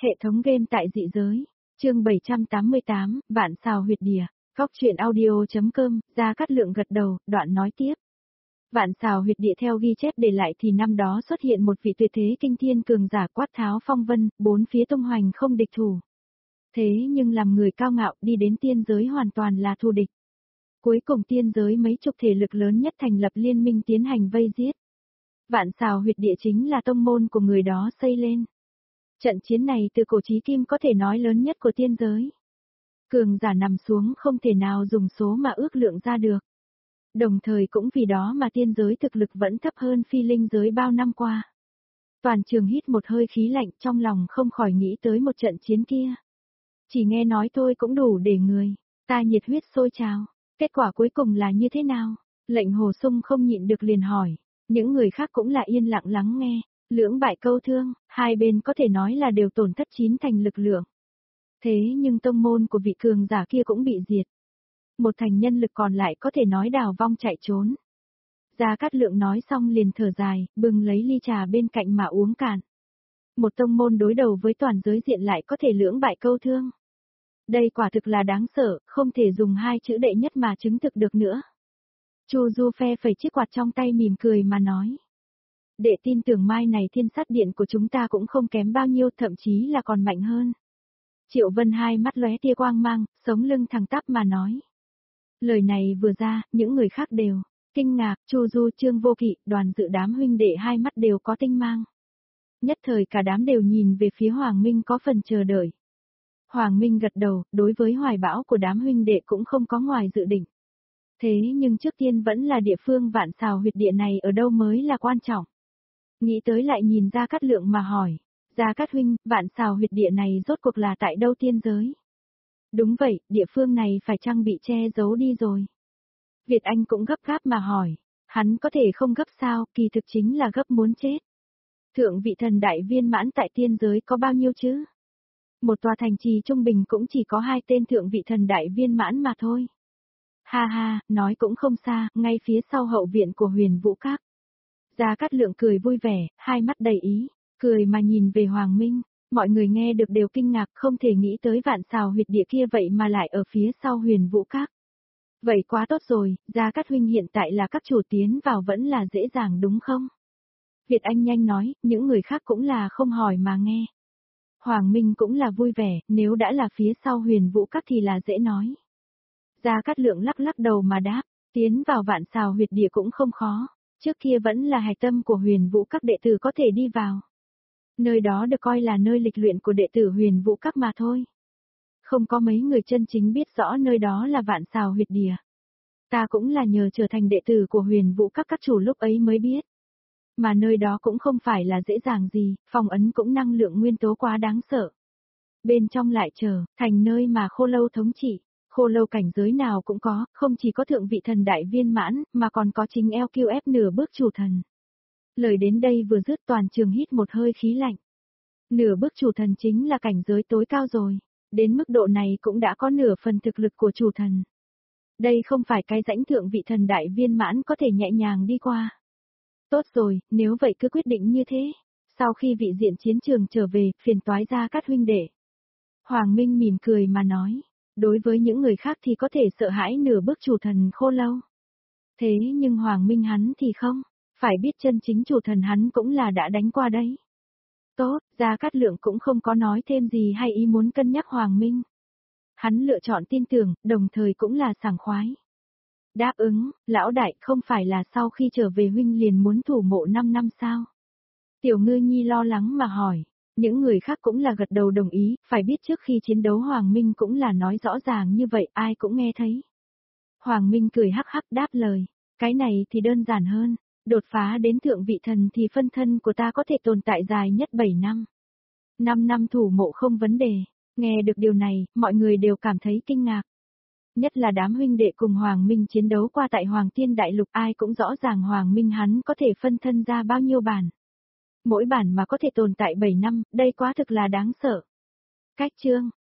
Hệ thống game tại dị giới. Chương 788, Vạn Xào Huyệt Địa. Góc truyện audio.com, Gia Cát Lượng gật đầu, đoạn nói tiếp. Vạn Xào Huyệt Địa theo ghi chép để lại thì năm đó xuất hiện một vị tuyệt thế kinh thiên cường giả quát tháo phong vân, bốn phía tung hoành không địch thủ. Thế nhưng làm người cao ngạo đi đến tiên giới hoàn toàn là thù địch. Cuối cùng tiên giới mấy chục thể lực lớn nhất thành lập liên minh tiến hành vây giết. Vạn Xào Huyệt Địa chính là tông môn của người đó xây lên. Trận chiến này từ cổ chí kim có thể nói lớn nhất của tiên giới. Cường giả nằm xuống không thể nào dùng số mà ước lượng ra được. Đồng thời cũng vì đó mà tiên giới thực lực vẫn thấp hơn phi linh giới bao năm qua. Toàn trường hít một hơi khí lạnh trong lòng không khỏi nghĩ tới một trận chiến kia. Chỉ nghe nói thôi cũng đủ để người ta nhiệt huyết sôi trào. Kết quả cuối cùng là như thế nào? Lệnh Hồ Sung không nhịn được liền hỏi. Những người khác cũng là yên lặng lắng nghe. Lưỡng bại câu thương, hai bên có thể nói là đều tổn thất chín thành lực lượng. Thế nhưng tông môn của vị cường giả kia cũng bị diệt. Một thành nhân lực còn lại có thể nói đào vong chạy trốn. Gia Cát Lượng nói xong liền thở dài, bưng lấy ly trà bên cạnh mà uống cạn. Một tông môn đối đầu với toàn giới diện lại có thể lưỡng bại câu thương. Đây quả thực là đáng sợ, không thể dùng hai chữ đệ nhất mà chứng thực được nữa. Chu Du phe phẩy chiếc quạt trong tay mỉm cười mà nói. Đệ tin tưởng mai này thiên sát điện của chúng ta cũng không kém bao nhiêu, thậm chí là còn mạnh hơn. Triệu Vân hai mắt lóe tia quang mang, sống lưng thẳng tắp mà nói. Lời này vừa ra, những người khác đều kinh ngạc, Chu Du, Trương Vô Kỵ, đoàn dự đám huynh đệ hai mắt đều có tinh mang. Nhất thời cả đám đều nhìn về phía Hoàng Minh có phần chờ đợi. Hoàng Minh gật đầu, đối với hoài bão của đám huynh đệ cũng không có ngoài dự định. Thế nhưng trước tiên vẫn là địa phương Vạn Xào Huyệt Địa này ở đâu mới là quan trọng. Nghĩ tới lại nhìn Gia Cát Lượng mà hỏi. Gia Cát huynh, Vạn Xào Huyệt Địa này rốt cuộc là tại đâu tiên giới? Đúng vậy, địa phương này phải chăng bị che giấu đi rồi? Việt Anh cũng gấp gáp mà hỏi. Hắn có thể không gấp sao, kỳ thực chính là gấp muốn chết. Thượng vị thần đại viên mãn tại tiên giới có bao nhiêu chứ? Một tòa thành trì trung bình cũng chỉ có 2 tên thượng vị thần đại viên mãn mà thôi. Ha ha, nói cũng không xa, ngay phía sau hậu viện của Huyền Vũ Các. Gia Cát Lượng cười vui vẻ, hai mắt đầy ý, cười mà nhìn về Hoàng Minh. Mọi người nghe được đều kinh ngạc, không thể nghĩ tới Vạn Xào Huyệt Địa kia vậy mà lại ở phía sau Huyền Vũ Các. Vậy quá tốt rồi, Gia Cát huynh hiện tại là các chủ tiến vào vẫn là dễ dàng đúng không? Việt Anh nhanh nói, những người khác cũng là không hỏi mà nghe. Hoàng Minh cũng là vui vẻ, nếu đã là phía sau Huyền Vũ Các thì là dễ nói. Gia Cát Lượng lắc lắc đầu mà đáp, tiến vào Vạn Xào Huyệt Địa cũng không khó, trước kia vẫn là hạch tâm của Huyền Vũ Các đệ tử có thể đi vào. Nơi đó được coi là nơi lịch luyện của đệ tử Huyền Vũ Các mà thôi. Không có mấy người chân chính biết rõ nơi đó là Vạn Xào Huyệt Địa. Ta cũng là nhờ trở thành đệ tử của Huyền Vũ Các chủ lúc ấy mới biết. Mà nơi đó cũng không phải là dễ dàng gì, phong ấn cũng năng lượng nguyên tố quá đáng sợ. Bên trong lại thành nơi mà Khô Lâu thống trị. Khô Lâu cảnh giới nào cũng có, không chỉ có thượng vị thần đại viên mãn, mà còn có chính LQF nửa bước chủ thần. Lời đến đây vừa dứt toàn trường hít một hơi khí lạnh. Nửa bước chủ thần chính là cảnh giới tối cao rồi, đến mức độ này cũng đã có nửa phần thực lực của chủ thần. Đây không phải cái rãnh thượng vị thần đại viên mãn có thể nhẹ nhàng đi qua. Tốt rồi, nếu vậy cứ quyết định như thế. Sau khi vị diện chiến trường trở về, phiền toái Gia Cát huynh đệ. Hoàng Minh mỉm cười mà nói. Đối với những người khác thì có thể sợ hãi nửa bước chủ thần Khô Lâu. Thế nhưng Hoàng Minh hắn thì không, phải biết chân chính chủ thần hắn cũng là đã đánh qua đấy. Tốt, Gia Cát Lượng cũng không có nói thêm gì hay ý muốn cân nhắc Hoàng Minh. Hắn lựa chọn tin tưởng, đồng thời cũng là sảng khoái. Đáp ứng, lão đại không phải là sau khi trở về huynh liền muốn thủ mộ 5 năm sao? Tiểu Ngư Nhi lo lắng mà hỏi. Những người khác cũng là gật đầu đồng ý, phải biết trước khi chiến đấu Hoàng Minh cũng là nói rõ ràng như vậy, ai cũng nghe thấy. Hoàng Minh cười hắc hắc đáp lời, cái này thì đơn giản hơn, đột phá đến thượng vị thần thì phân thân của ta có thể tồn tại dài nhất 7 năm. 5 năm thủ mộ không vấn đề, nghe được điều này, mọi người đều cảm thấy kinh ngạc. Nhất là đám huynh đệ cùng Hoàng Minh chiến đấu qua tại Hoàng Tiên Đại Lục ai cũng rõ ràng Hoàng Minh hắn có thể phân thân ra bao nhiêu bản. Mỗi bản mà có thể tồn tại 7 năm, đây quá thực là đáng sợ. Cách chương